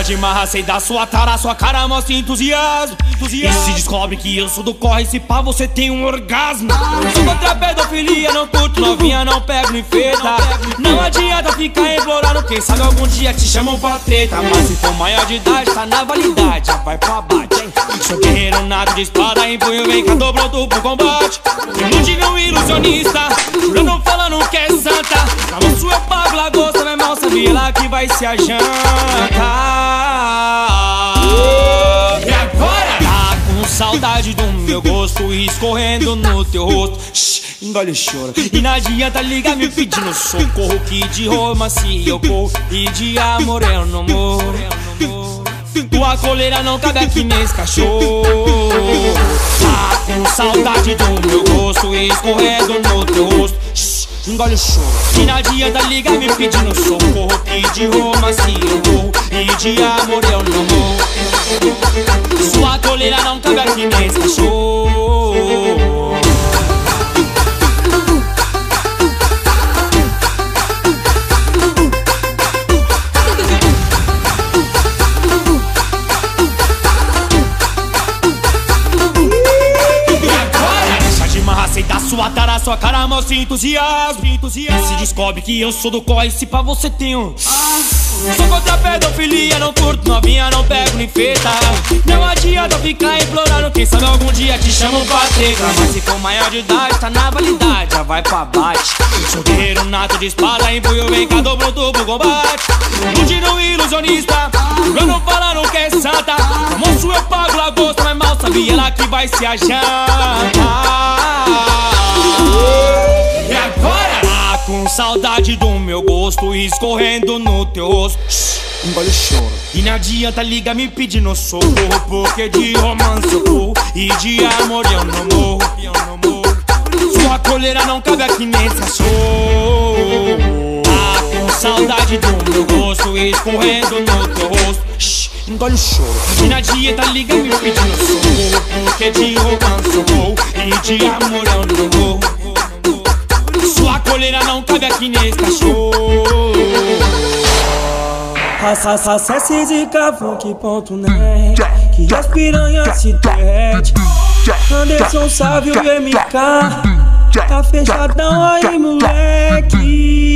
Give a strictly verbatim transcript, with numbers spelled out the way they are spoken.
de marra, sei da sua tara, sua cara mostra entusiasmo, entusiasmo. E se descobre que eu sou do corre, se pá você tem um orgasmo. Sou contra a pedofilia, não curto novinha, não pego nem feita. Não adianta ficar implorando, quem sabe algum dia te chamam pra treta. Mas se for maior de idade, tá na validade, já vai pro abate, hein? Sou guerreiro nato de espada, em punho, vem cá, tô pronto pro combate. Ilude meu ilusionista, jurando falando que é santa. Na moço eu pago lagosta, meu irmão, sabia lá que vai ser a janta. E agora? Tá com saudade do meu gosto escorrendo no teu rosto. Shhh, engole o choro. E não adianta ligar me pedindo socorro, que de romance eu corro e de amor eu não morro. Tua coleira não cabe aqui nesse cachorro. Tá com saudade do meu gosto escorrendo no teu rosto. Shhh, engole o choro. E não adianta ligar me pedindo socorro, que de romance eu corro e de amor eu não morro. Sua coleira não cabe aqui nesse cachorro. Sei da sua tara, sua cara mostra entusiasmo, entusiasmo. E se descobre que eu sou do corre, se pá você tem um ah. Sou contra a pedofilia, não curto novinha, não pego nem feita. Não adianta ficar implorando, quem sabe algum dia te chamam pra treta. Mas se for maior de idade, tá na validade, já vai pra bate. Sou guerreiro nato de espada, em punho, vem cá, tô pronto pro combate. Ilude no ilusionista, eu não falando que é santa. Na moço eu pago lagosta, mas mal sabia lá que vai ser a janta. E agora? Tá com saudade do meu gosto escorrendo no teu rosto. Shhh, engole o choro. E não adianta liga me pedindo socorro, porque de romance eu corro e de amor eu não morro, eu não morro. Sua coleira não cabe aqui nesse cachorro. Tá com saudade do meu gosto escorrendo no teu rosto. Shhh, engole o choro. E não adianta liga me pedindo socorro, porque de romance eu corro e de amor eu não morro. Sua coleira não cabe aqui nesse cachorro. Acesse zicafunk ponto net, que as piranhas se derrete. Anderson Sávio M K, tá fechadão aí, moleque.